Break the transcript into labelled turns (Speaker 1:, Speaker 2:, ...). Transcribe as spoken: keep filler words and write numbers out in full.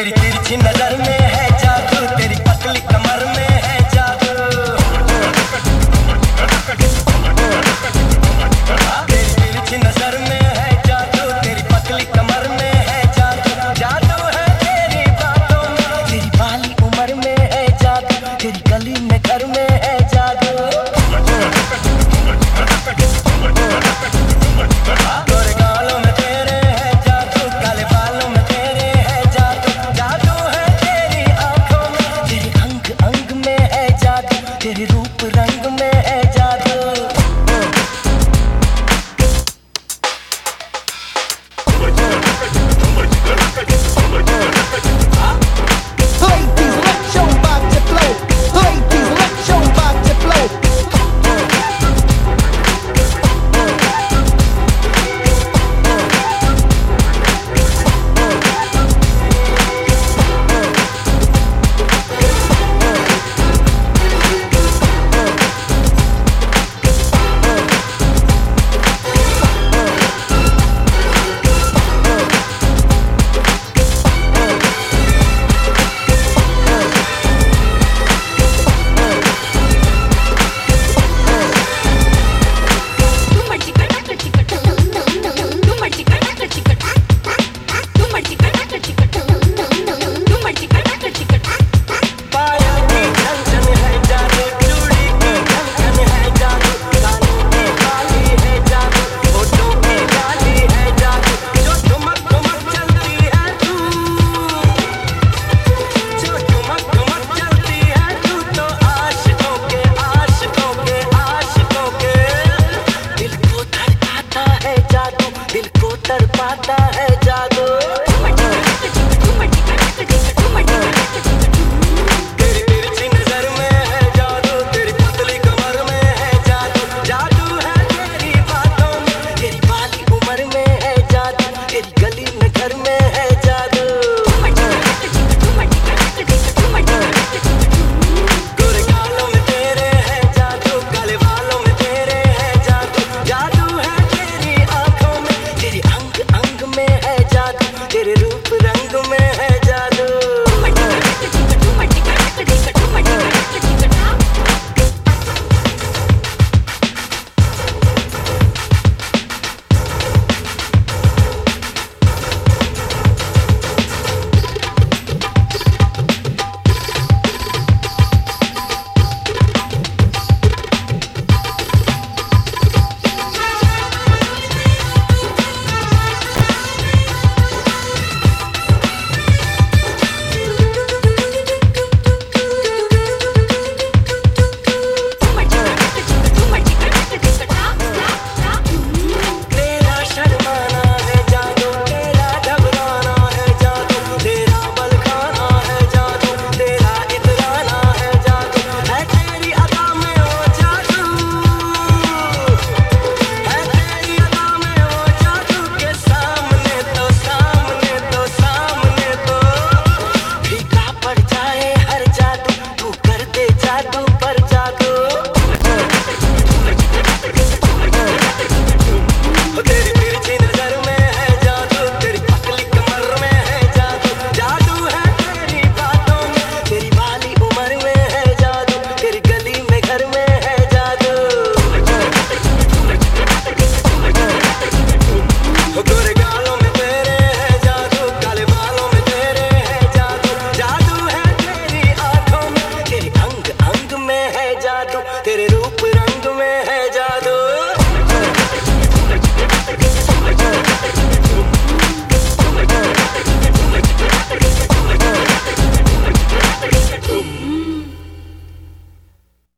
Speaker 1: तेरी तिरछी नजर में है जादू, तेरी पतली कमर में है जादू। तेरी तिरछी नजर में है जादू, तेरी पतली कमर में है जादू। जादू है तेरी बातों में, तेरी बाली उम्र में है जादू, तेरी गली में घर में है जादू। गोरे गालों में तेरे है जादू, काले बालों में तेरे है जादू। जादू है तेरी आंखों में, तेरे अंग अंग में है जादू, तेरे रूप रंग में है जादू।